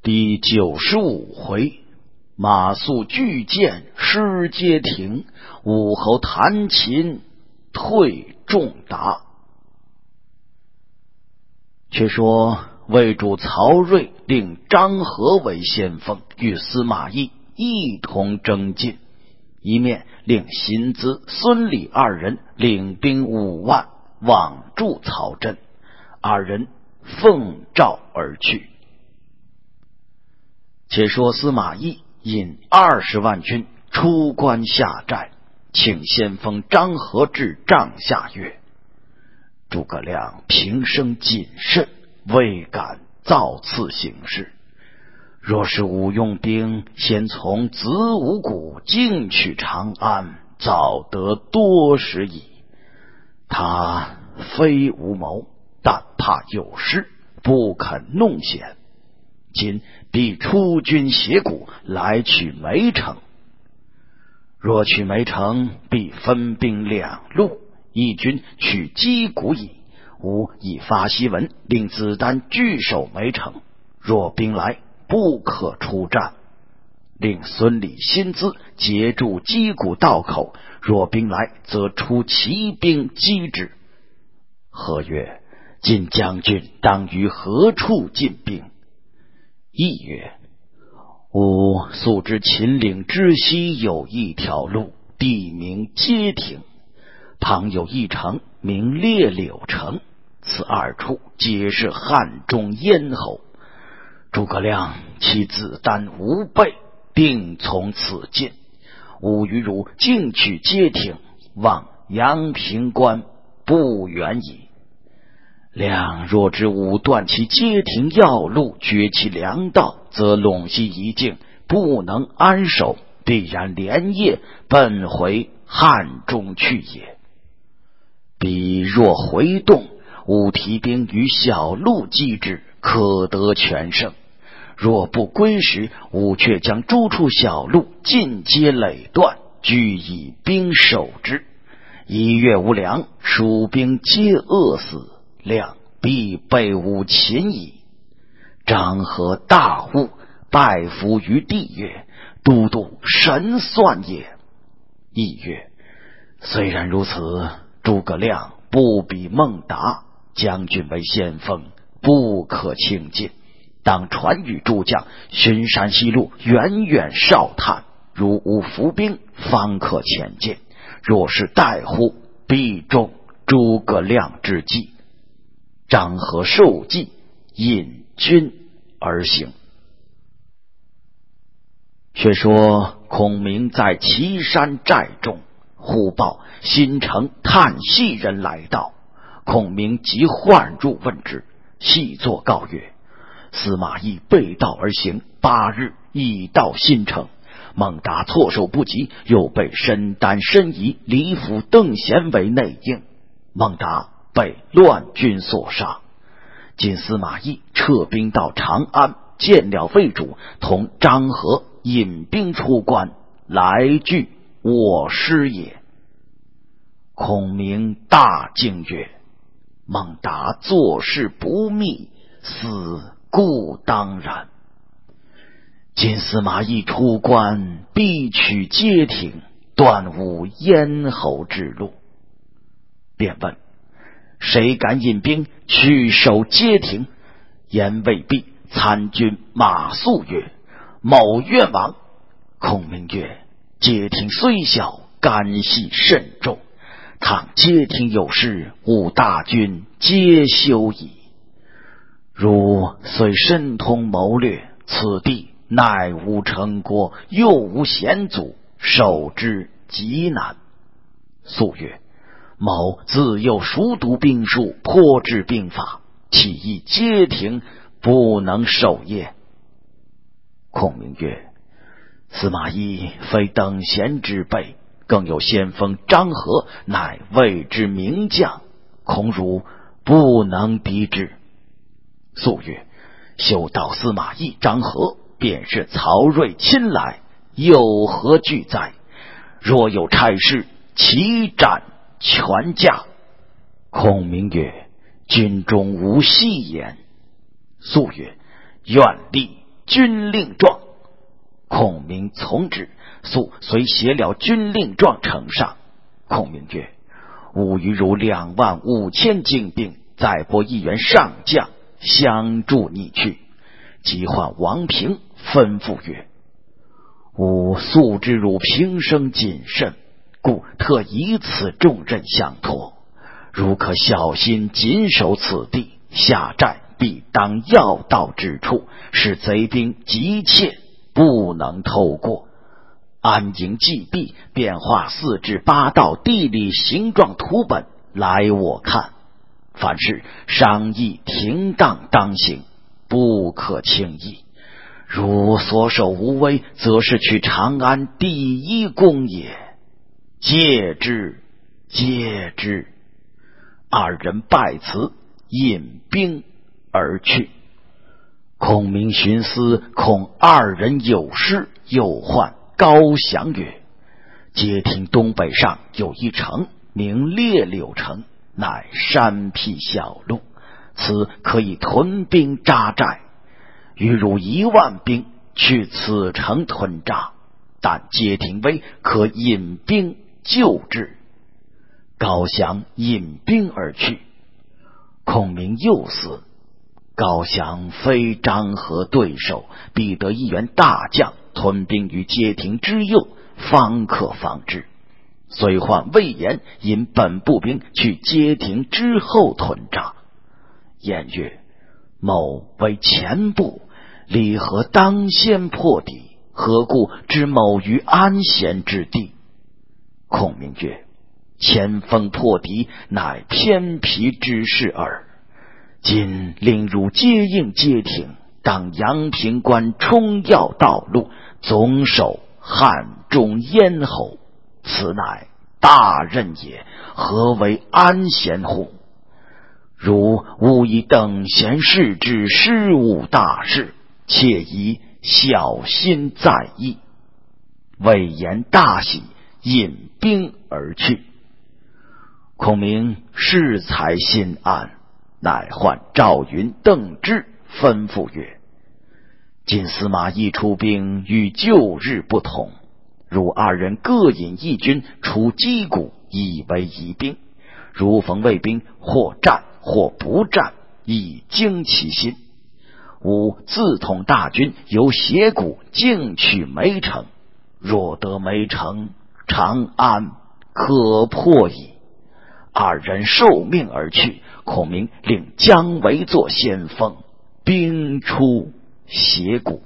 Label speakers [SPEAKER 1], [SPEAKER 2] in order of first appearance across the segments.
[SPEAKER 1] 第95回，马谡拒谏失街亭，武侯弹琴退仲达。却说魏主曹睿令张合为先锋，与司马懿一同征进，一面令辛资、孙礼二人领兵5万往助曹真，二人奉诏而去。且说司马懿引20万军出关下寨，请先锋张合至帐下曰：诸葛亮平生谨慎，未敢造次行事。若是吾用兵先从子午谷进取长安，早得多时矣。他非无谋，但怕有失，不肯弄险。今必出军斜谷来取梅城。若取梅城，必分兵两路，一军取击鼓矣。吾以发檄文，令子丹据守梅城。若兵来，不可出战。令孙礼、辛资截住击鼓道口，若兵来，则出骑兵击之。合曰：今将军当于何处进兵？懿曰：吾素知秦岭之西有一条路，地名街亭，旁有一城名列柳城，此二处皆是汉中咽喉。诸葛亮其子丹无备，定从此进。吾与汝径取街亭，望阳平关，不远矣。亮若知吾断其街亭要路，绝其粮道，则陇西一境不能安守，必然连夜奔回汉中去也。彼若回动，吾提兵于小路击之，可得全胜。若不归时，吾却将诸处小路尽皆垒断，俱以兵守之。1月无粮，蜀兵皆饿死，亮必被吾擒矣。张合大悟，拜伏于地曰：都督神算也。懿曰：虽然如此，诸葛亮不比孟达，将军为先锋，不可轻进。当传与诸将，巡山西路，远远哨探，如无伏兵，方可前进。若是怠忽，必中诸葛亮之计。张合受计，引军而行。却说孔明在岐山寨中，忽报新城探细人来到。孔明即唤入问之，细作告曰：司马懿背道而行，8日已到新城。孟达措手不及，又被申丹、申仪、李府、邓贤为内应，孟达被乱军所杀。今司马懿撤兵到长安，见了魏主，同张合引兵出关，来拒我师也。孔明大惊曰：孟达做事不密，死故当然。今司马懿出关，必取街亭，断吾咽喉之路。便问：谁敢引兵去守街亭？言未毕，参军马谡曰：某愿往。孔明曰：街亭虽小，干系甚重，倘街亭有事，吾大军皆休矣。汝虽深通谋略，此地乃无城郭，又无险阻，守之极难。肃曰：某自幼熟读兵书，颇知兵法，岂以街亭不能守耶？孔明曰：司马懿非等闲之辈，更有先锋张合，乃魏之名将，恐汝不能敌之。肃曰：休道司马懿、张合，便是曹睿亲来，有何惧哉？若有差事，齐斩全家。孔明曰：军中无戏言。肃曰：愿立军令状。孔明从之，遂携了军令状呈上。孔明曰：吾与汝25000精兵，再拨1员上将相助你去。即唤王平，吩咐曰：吾素知汝平生谨慎，故特以此重任相托。如可小心谨守此地，下寨必当要道之处，使贼兵急切不能透过。安营计毕，便画4至8道地理形状图本来我看。凡事商议停当当行，不可轻易。如所守无危，则是取长安第一功也。戒之，戒之。二人拜辞，引兵而去。孔明寻思，恐二人有失，又唤高翔曰：街亭东北上有一城，名烈柳城，乃山僻小路，此可以屯兵扎寨。与汝1万兵去此城屯扎，但街亭危，可引兵救之。高翔引兵而去。孔明又思，高翔非张合对手，必得1员大将屯兵于街亭之右，方可防之。遂唤魏延引本部兵去街亭之后屯扎。言曰：某为前部，理何当先破敌？何故知某于安闲之地？孔明曰：前锋破敌，乃偏僻之事耳。今令汝接应街亭，当阳平关冲要道路，总守汉中咽喉，此乃大任也，何为安闲乎？汝勿以等闲视之失误大事，切宜小心在意。魏延大喜，引兵而去。孔明适才心安，乃唤赵云、邓芝，吩咐曰：今司马懿出兵与旧日不同，汝2人各引1军出击鼓，以为疑兵。如逢魏兵，或战或不战，以惊其心。吾自统大军，由斜谷径取梅城，若得梅城，长安可破矣。2人受命而去。孔明令姜维作先锋，兵出斜谷。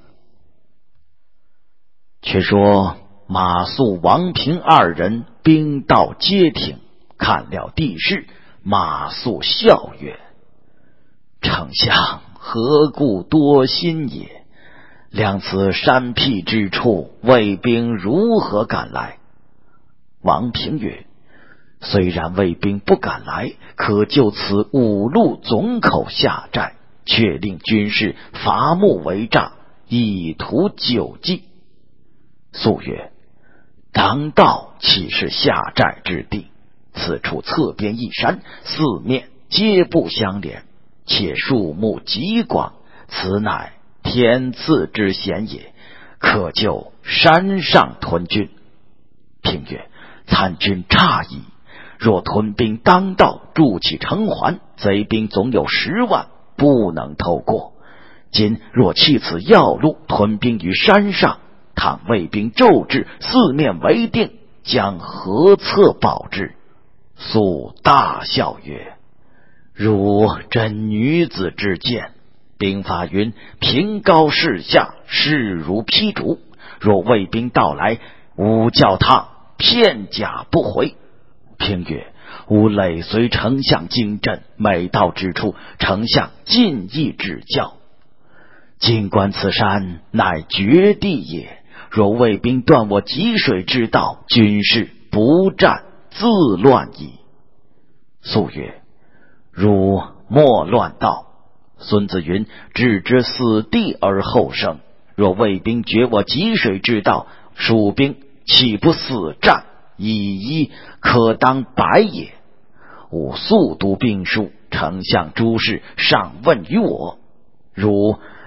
[SPEAKER 1] 却说马谡、王平2人兵到街亭，看了地势，马谡笑曰：丞相何故多心也？量此山僻之处，魏兵如何敢来？王平曰：虽然魏兵不敢来，可就此5路总口下寨，却令军士伐木为栅，以图救济。肃曰：当道岂是下寨之地？此处侧边一山，4面皆不相连，且树木极广，此乃天赐之险也，可就山上屯军。平曰：参军诧异，若屯兵当道，筑起城环，贼兵总有10万，不能透过。今若弃此要路，屯兵于山上，倘魏兵骤至，4面为定，将何策保之？肃大笑曰：汝真女子之见！兵法云：平高势下，势如劈竹。若魏兵到来，吾叫他片甲不回。平曰：吾累随丞相经阵，每到之处，丞相尽意指教。尽观此山乃绝地也，若魏兵断我汲水之道，军士不战自乱矣。肃曰：汝莫乱道。孙子云：置之死地而后生。若魏兵绝我汲水之道，蜀兵岂不死战，以一可当百也。吾速读兵书，丞相诸事上问于我，如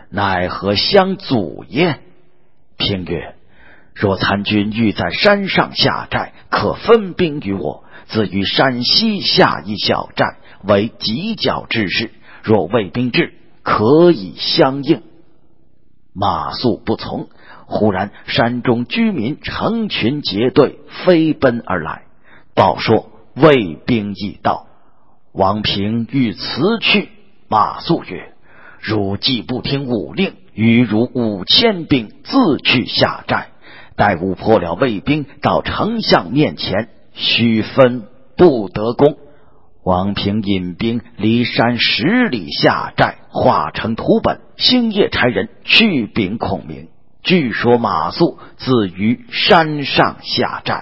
[SPEAKER 1] 奈何相阻也？平曰：若参军欲在山上下寨，可分兵于我，自于山西下一小寨，为犄角之势。若卫兵至，可以相应。马谡不从。忽然山中居民成群结队飞奔而来，报说卫兵已到。王平欲辞去，马谡曰：汝既不听吾令，余如5000兵自去下寨，待吾破了卫兵，到丞相面前，须分不得功。王平引兵离山10里下寨，画成图本，星夜差人去禀孔明。据说马谡自于山上下寨。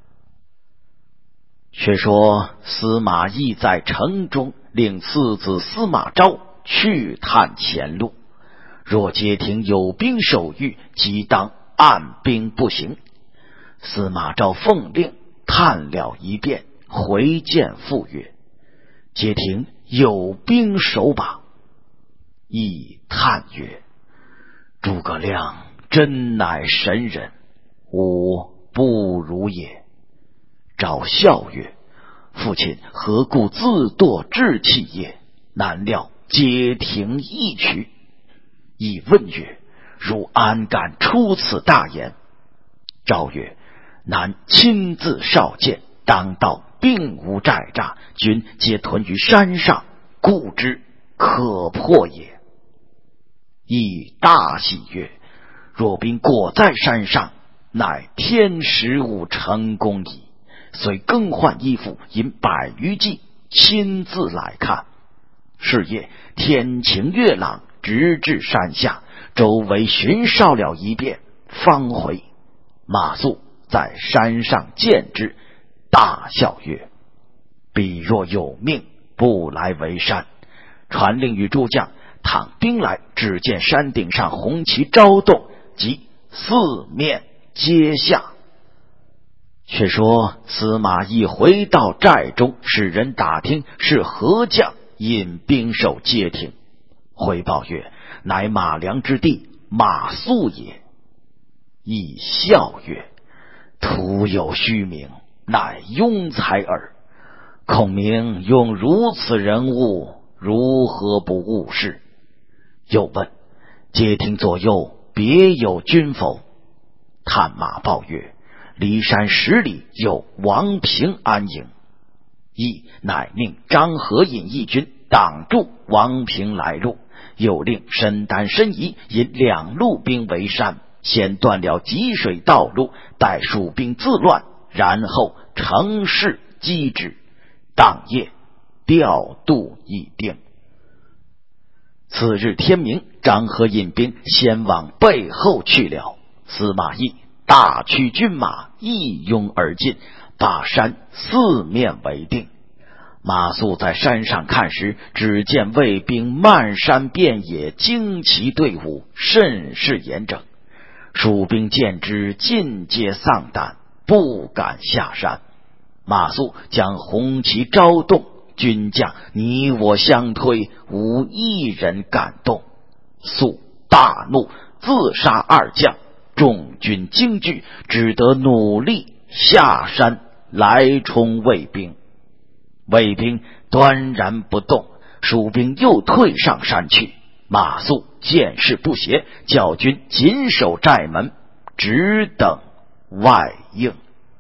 [SPEAKER 1] 却说司马懿在城中令次子司马昭去探前路，若街亭有兵守御，即当按兵不行。司马昭奉令探了一遍，回见父曰：街亭有兵守把。懿叹曰：诸葛亮真乃神人，吾不如也。昭笑曰：父亲何故自堕志气也？难料街亭一曲。懿问曰：汝安敢出此大言？昭曰：男亲自少见，当道并无寨栅，军皆屯于山上，故之可破也。懿大喜曰：若兵果在山上，乃天使吾成功矣。遂更换衣服，引100余骑亲自来看。是夜天晴月朗，直至山下，周围巡哨了一遍，方回。马谡在山上见之，大笑曰：彼若有命，不来围山。传令与诸将，倘兵来，只见山顶上红旗招动，即4面皆下。却说司马懿回到寨中，使人打听是何将引兵守街亭，回报曰：乃马良之弟马谡也。懿笑曰：徒有虚名，乃庸才耳。孔明用如此人物，如何不误事？又问：街亭左右别有军否？探马报曰：离山10里有王平安营。懿乃命张合引义军挡住王平来路，又令申丹、申仪引2路兵围山，先断了济水道路，待蜀兵自乱，然后乘势击之。当夜调度已定。次日天明，张合引兵先往背后去了。司马懿大驱军马一拥而进，把山4面围定。马谡在山上看时，只见卫兵漫山遍野，旌旗队伍，甚是严整。蜀兵见之，尽皆丧胆，不敢下山。马谡将红旗招动，军将你我相推，无一人敢动。肃大怒，自杀2将，众军惊惧，只得努力下山来冲卫兵。卫兵端然不动，蜀兵又退上山去。马谡见势不协，叫军紧守寨门，只等外应。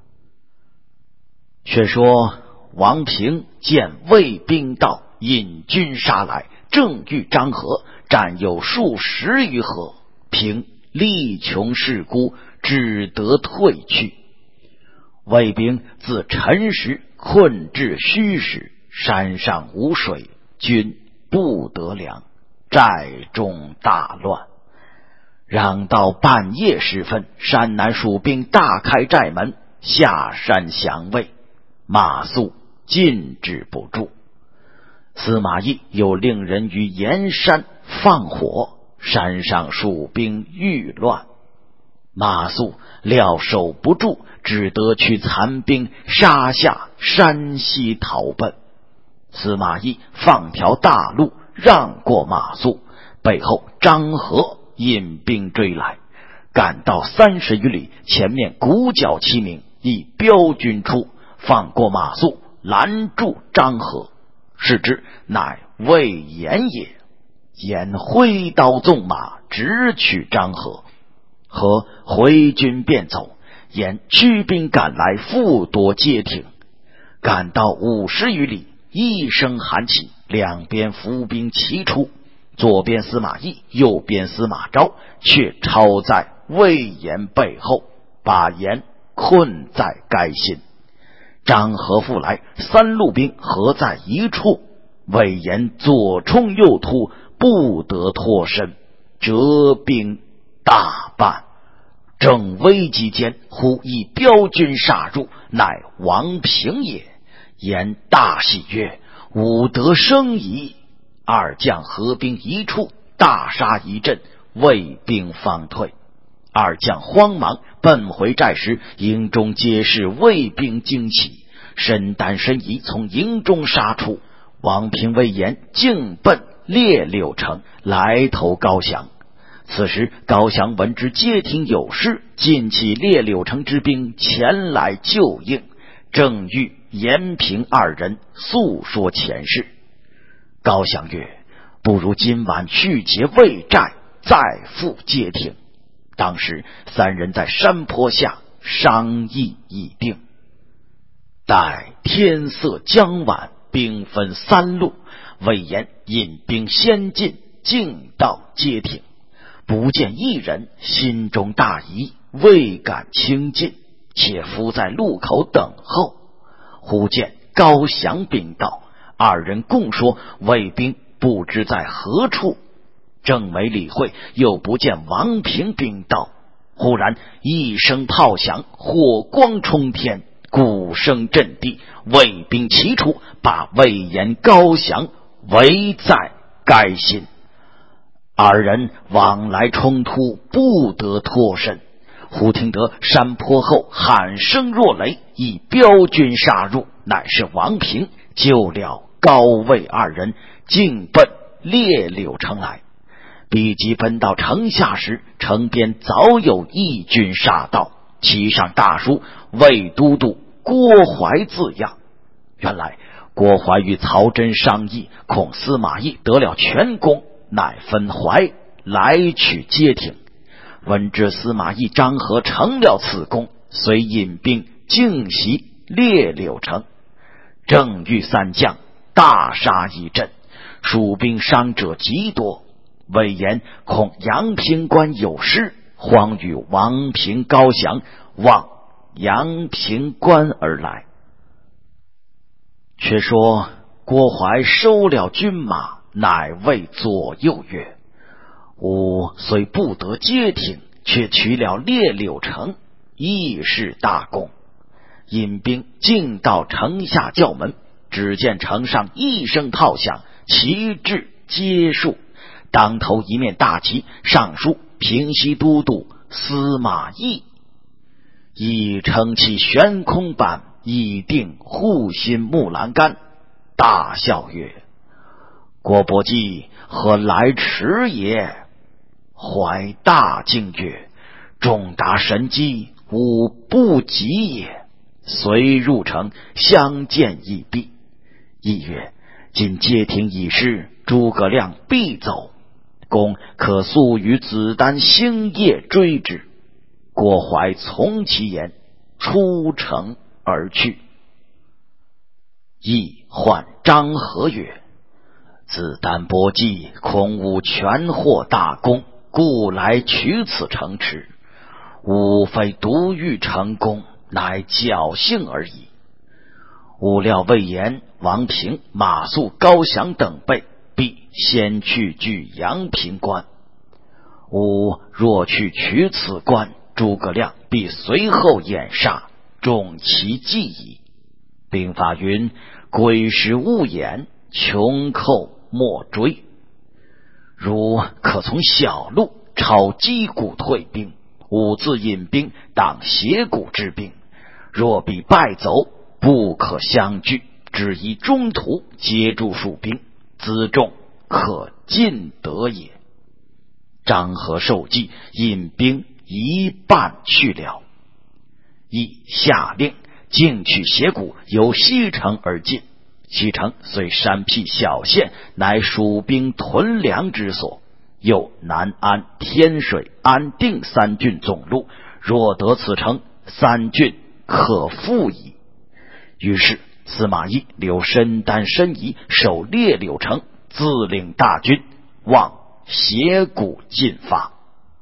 [SPEAKER 1] 却说王平见卫兵到，引军杀来，正遇张合，战有数10余合，平力穷势孤，只得退去。卫兵自辰时困至戌时，山上无水，军不得粮，寨中大乱。嚷到半夜时分，山南蜀兵大开寨门，下山降魏。马谡禁止不住。司马懿又令人于盐山放火，山上蜀兵愈乱。马谡料守不住，只得驱残兵杀下山西逃奔。司马懿放条大路让过马谡， 背后张合引兵追来，赶到30余里，前面鼓角齐鸣，一彪军出，放过马谡，拦住张合，视之，乃魏延也。延挥刀纵马，直取张合，合回军便走，延驱兵赶来，复夺街亭。赶到50余里，一声喊起，两边伏兵齐出，左边司马懿，右边司马昭，却抄在魏延背后，把延困在该心。张合复来，3路兵合在一处，魏延左冲右突，不得脱身，折兵大半。正危急间，忽一彪军杀入，乃王平也。言大喜曰：吾得生矣！二将合兵一处，大杀一阵，魏兵方退。二将慌忙奔回寨时，营中皆是魏兵惊起，身单身疑，从营中杀出。王平、魏延径奔列柳城，来投高翔。此时高翔闻知街亭有事，尽起列柳城之兵前来救应，正欲延平二人诉说前事。高翔曰：不如今晚去劫魏寨，再赴街亭。当时3人在山坡下商议已定。待天色将晚，兵分3路，魏延引兵先进，径到街亭，不见一人，心中大疑，未敢轻进，且伏在路口等候。忽见高翔兵到，二人共说魏兵不知在何处，正没理会，又不见王平兵到。忽然一声炮响，火光冲天，鼓声震地，魏兵齐出，把魏延、高翔围在该心。二人往来冲突，不得脱身。忽听得山坡后喊声若雷，一彪军杀入，乃是王平，救了高魏二人，径奔列柳城来。比及奔到城下时，城边早有义军杀到，其上大书魏都督郭淮字样。原来郭淮与曹真商议，恐司马懿得了全功，乃分淮来取街亭。闻知司马懿、张合成了此功，遂引兵径袭列柳城。正遇3将大杀一阵，蜀兵伤者极多。魏延恐阳平关有失，慌与王平、高翔往阳平关而来。却说郭淮收了军马，乃谓左右曰：吾虽不得街亭，却取了列柳城，亦是大功。引兵径到城下叫门，只见城上一声炮响，旗帜皆竖，当头一面大旗，上书平西都督司马懿，亦撑起悬空板，以定护心木栏杆，大笑曰：郭伯基何来迟也？怀大惊曰：重大神机，吾不及也。遂入城相见一毕。懿曰：今街亭已失，诸葛亮必走，公可速与子丹星夜追之。郭淮从其言，出城而去。懿唤张合曰：子丹伯计，恐吾全获大功，故来取此城池。吾非独欲成功，乃侥幸而已。吾料魏延、王平、马谡、高翔等辈必先去据阳平关，吾若去取此关，诸葛亮必随后掩杀，中其计矣。兵法云：鬼使勿掩，穷寇莫追。如可从小路抄击鼓退兵，吾自引兵挡斜谷之兵，若必败走，不可相拒，只宜中途截住蜀兵，辎重可尽得也。 张合受计，引兵一半去了。亦下令径取斜谷，由西城而进。西城虽山僻小县，乃蜀兵屯粮之所。又南安、天水、安定三郡总路，若得此城，三郡可复矣。于是司马懿留申丹、申仪守列柳城，自领大军往斜谷进发。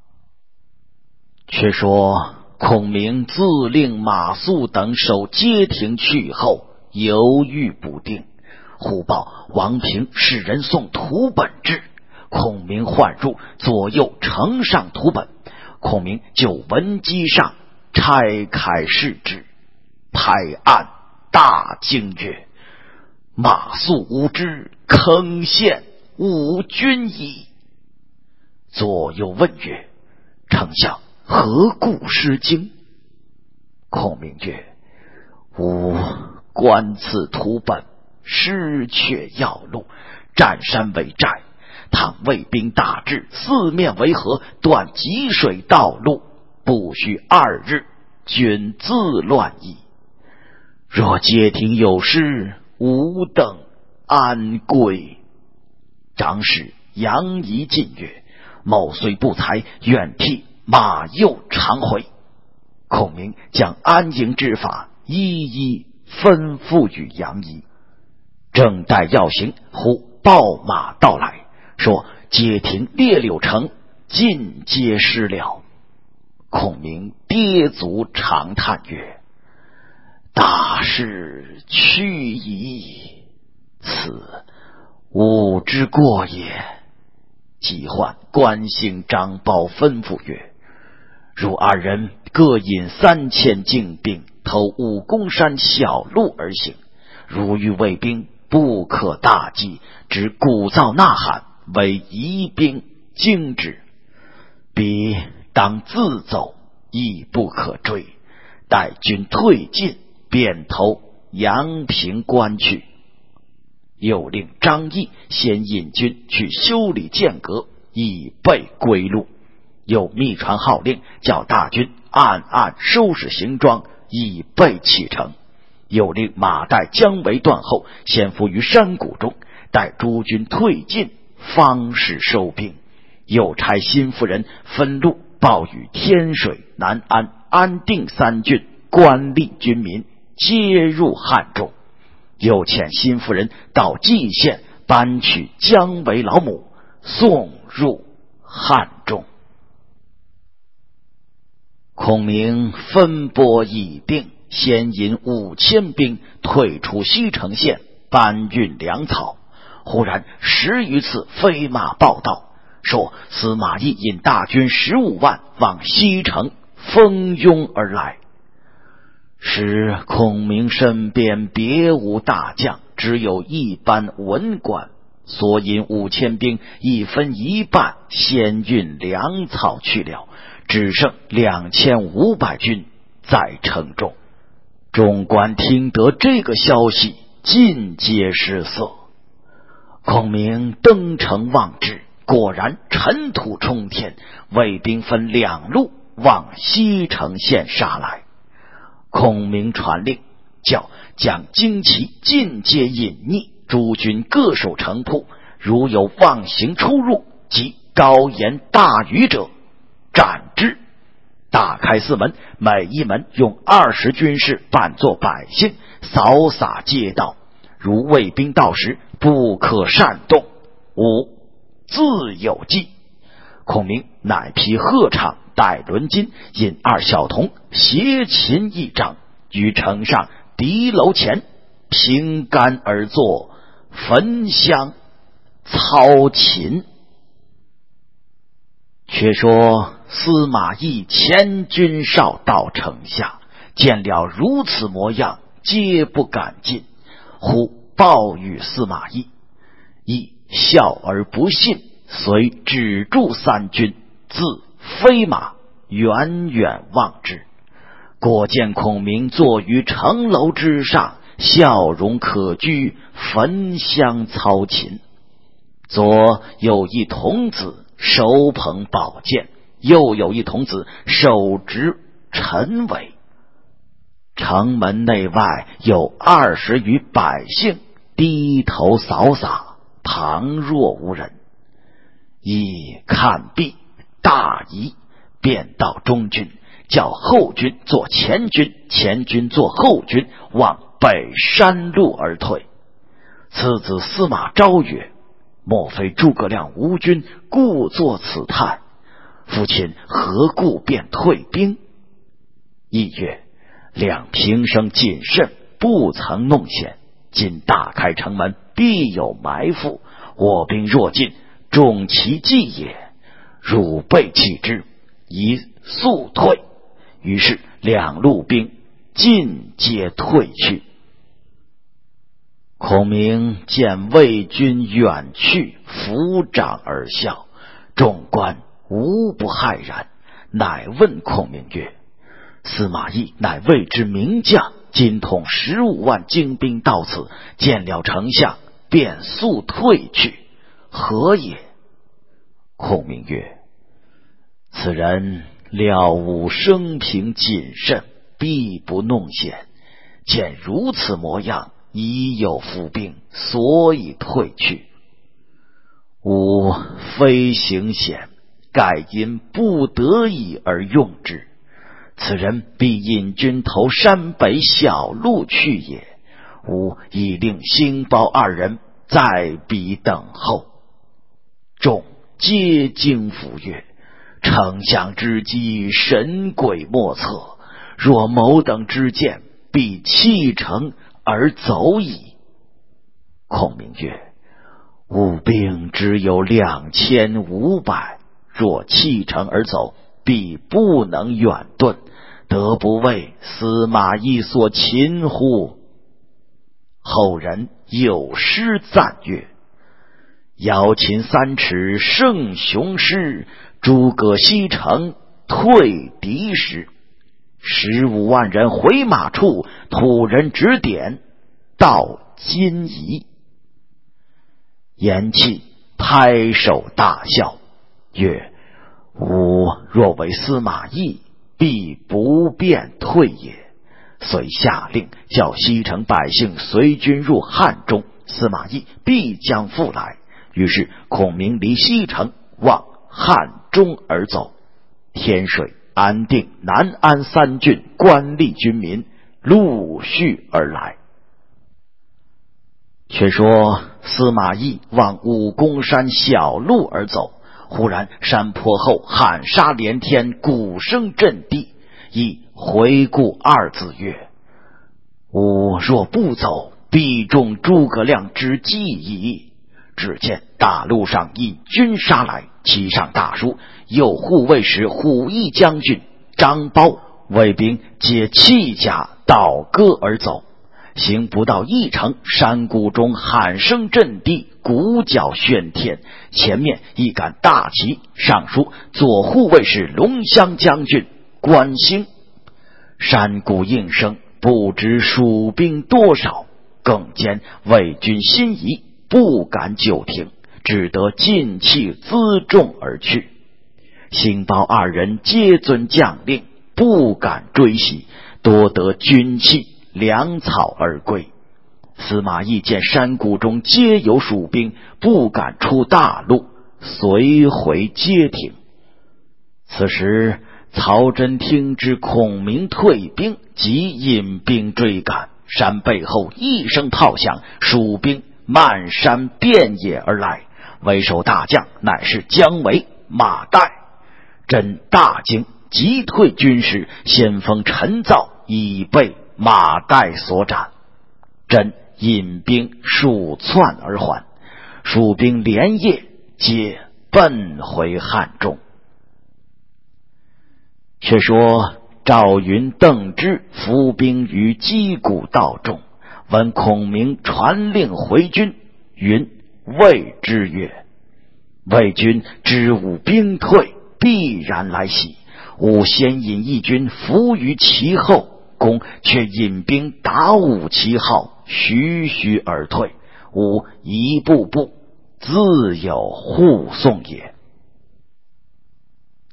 [SPEAKER 1] 却说孔明自令马谡等守街亭去后，犹豫不定。忽报王平使人送图本至，孔明唤入，左右呈上图本。孔明就文机上拆开视之，拍案大惊曰：马谡无知，坑陷吾军矣。左右问曰：丞相何故失惊？孔明曰：吾观此图本，失却要路，占山为寨，倘魏兵大至，四面围合，断济水道路，不须2日，军自乱矣。若街亭有失，吾等安归？长史杨仪进曰：某虽不才，愿替马右偿回。孔明将安营之法一一吩咐与杨仪。正待要行，忽报马到来，说街亭列柳城尽皆失了。孔明跌足长叹曰：大势去矣，此吾之过也。即唤关兴、张苞吩咐曰：汝2人各引3000精兵，投武功山小路而行。如遇魏兵，不可大击，只鼓噪呐喊，为疑兵惊之。彼当自走，亦不可追。待军退尽，便投阳平关去。又令张翼先引军去修理剑阁，以备归路。又密传号令，叫大军暗暗收拾行装，以备启程。又令马岱、姜维断后，先伏于山谷中，待诸军退尽，方是收兵。又差辛夫人分路报与天水、南安、安定3郡官吏军民，皆入汉中。又遣辛夫人到蓟县搬取姜维老母，送入汉中。孔明分拨已定，先引5000兵退出西城县，搬运粮草。忽然10余次飞马报道，说司马懿引大军15万往西城蜂拥而来。使孔明身边别无大将，只有一班文官，所引5000兵一分一半，先运粮草去了，只剩2500军在城中。众官听得这个消息，尽皆失色。孔明登城望之，果然尘土冲天，魏兵分2路往西城县杀来。孔明传令，叫将旌旗尽皆引逆，诸军各守城铺，如有妄行出入及高言大语者，斩之。大开4门，每一门用20军士扮作百姓，扫洒街道。如魏兵到时，不可擅动，吾自有计。孔明乃披鹤氅，戴纶巾，引2小童，携琴一张，于城上敌楼前平杆而坐，焚香操琴。却说司马懿千军哨到城下，见了如此模样，皆不敢进。忽报与司马懿，懿笑而不信，遂止住3军，自飞马远远望之。果见孔明坐于城楼之上，笑容可掬，焚香操琴。左有一童子手捧宝剑，又有一童子手执陈尾。城门内外有20余百姓低头扫洒，旁若无人。一看毕，大疑，便道中军，叫后军做前军，前军做后军，往北山路而退。次子司马昭曰：莫非诸葛亮无军，故作此态？父亲何故便退兵？亦曰：亮平生谨慎，不曾弄险，今大开城门，必有埋伏，我兵若进，众其计也，汝备弃之，宜速退。于是两路兵尽皆退去。孔明见魏军远去，抚掌而笑，众官无不骇然，乃问孔明曰：司马懿乃魏之名将，今统15万精兵到此，见了丞相，便速退去，何也？孔明曰：此人料吾生平谨慎，必不弄险，见如此模样，已有伏兵，所以退去。吾非行险，盖因不得已而用之。此人必引军投山北小路去也，吾已令辛包2人在彼等候。众皆惊服曰：丞相之计，神鬼莫测，若某等之见，必弃城而走矣。孔明曰：吾兵只有2500，若弃城而走，必不能远遁，得不为司马懿所擒乎？后人有诗赞曰：摇秦3尺胜雄师，诸葛西城退敌时。15万人回马处，土人指点到今宜。言讫，拍手大笑，曰：吾若为司马懿，必不便退也。遂下令叫西城百姓随军入汉中，司马懿必将复来。于是孔明离西城，往汉中而走。天水、安定、南安3郡官吏军民陆续而来。却说司马懿往武功山小路而走，忽然山坡后喊杀连天，鼓声震地。亦回顾2字曰：吾若不走，必中诸葛亮之计矣。只见大路上一军杀来，其上大书：右护卫使虎翼将军张苞，卫兵皆弃甲倒戈而走。行不到1程，山谷中喊声震地，鼓角喧天。前面一杆大旗，上书：左护卫使龙骧将军关兴。山谷应声，不知蜀兵多少，更见魏军心疑，不敢久停，只得尽弃辎重而去。辛包2人皆遵将令，不敢追袭，多得军器粮草而归。司马懿见山谷中皆有蜀兵，不敢出大路，随回街亭。此时曹真听知孔明退兵，即引兵追赶。山背后一声炮响，蜀兵漫山遍野而来，为首大将乃是姜维、马岱。真大惊，急退军师，先锋陈造已被马岱所斩。真引兵数窜而还，蜀兵连夜皆奔回汉中。却说赵云、邓芝伏兵于击鼓道中，闻孔明传令回军，云谓之曰：魏军知吾兵退，必然来袭，吾先引一军伏于其后，公却引兵打吾旗号，徐徐而退，吾一步步自有护送也。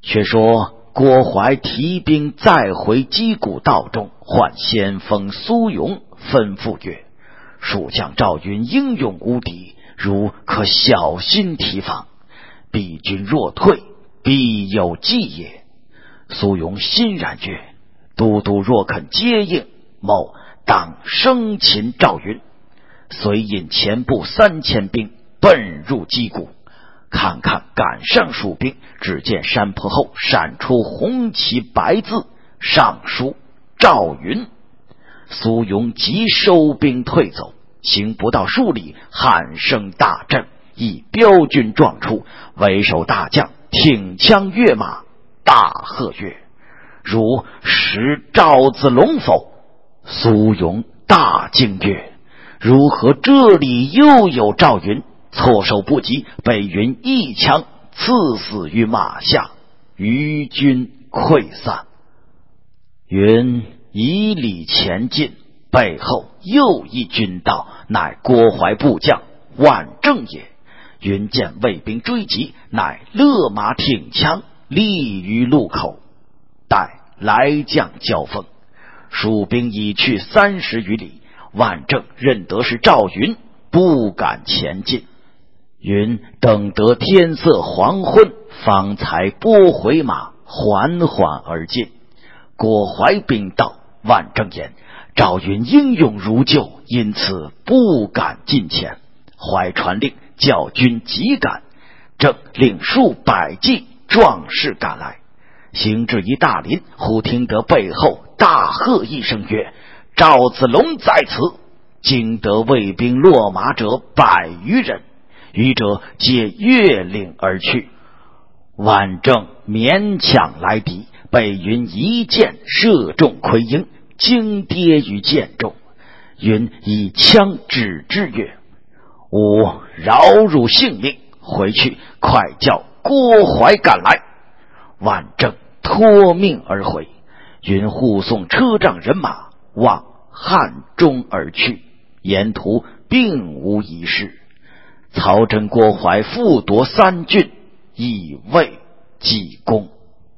[SPEAKER 1] 却说郭淮提兵再回击鼓道中，唤先锋苏勇，吩咐曰：蜀将赵云英勇无敌，如可小心提防，彼军若退，必有计也。苏勇欣然曰：都督若肯接应，某当生擒赵云。遂引前部3000兵奔入击鼓，看看赶上蜀兵，只见山坡后闪出红旗白字，上书赵云。苏勇即收兵退走，行不到数里，喊声大震，一彪军撞出，为首大将挺枪跃马，大喝曰：如识赵子龙否？苏勇大惊曰：如何这里又有赵云？措手不及，被云一枪刺死于马下，余军溃散。云以里前进，背后又一军到，乃郭淮部将万正也。云见卫兵追击，乃勒马挺枪，立于路口，待来将交锋。蜀兵已去30余里，万正认得是赵云，不敢前进。云等得天色黄昏，方才拨回马，缓缓而进。郭淮兵到，万正言赵云英勇如旧，因此不敢近前。怀传令教军急赶，正令数百骑壮士赶来。行至一大林，忽听得背后大喝一声曰：赵子龙在此！惊得卫兵落马者100余人，余者皆越岭而去。万正勉强来敌，被云一箭射中盔缨，惊跌于箭中。云以枪指之曰：吾饶汝性命，回去快叫郭淮赶来。万正托命而回。云护送车仗人马往汉中而去，沿途并无一事。曹真、郭淮复夺3郡，以为济功。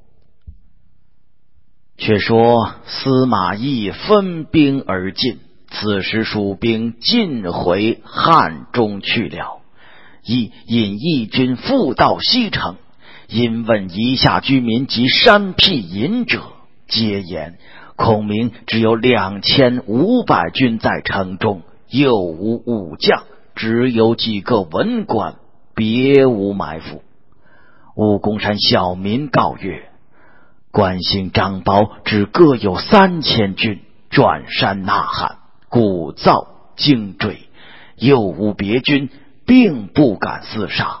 [SPEAKER 1] 却说司马懿分兵而进，此时蜀兵尽回汉中去了。懿引义军复到西城，因问夷下居民及山僻隐者，皆言孔明只有2500军在城中，又无武将，只有几个文官，别无埋伏。武功山小民告曰：关兴、张苞只各有3000军，转山呐喊，鼓噪惊坠，又无别军，并不敢厮杀。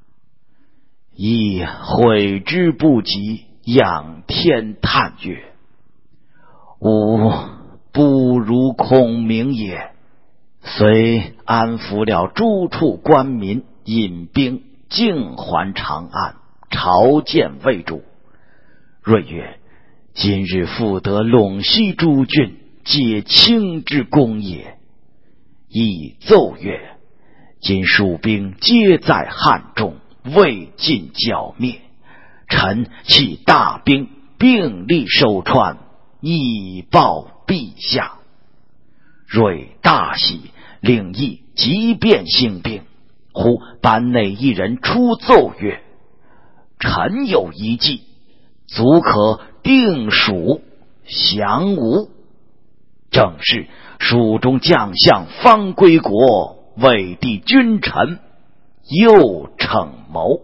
[SPEAKER 1] 亦悔之不及，仰天叹曰：吾不如孔明也。遂安抚了诸处官民，引兵径还长安，朝见魏主。睿曰：今日复得陇西诸郡，皆卿之功也。亦奏曰：今蜀兵皆在汉中，未尽剿灭，臣弃大兵，并力收川，以报陛下。睿大喜，令义即便兴兵。忽班内一人出奏曰：臣有一计，足可定蜀降吴。正是蜀中将相方归国，魏帝君臣又逞谋。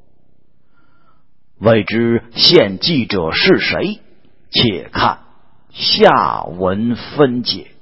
[SPEAKER 1] 未知献计者是谁？且看下文分解。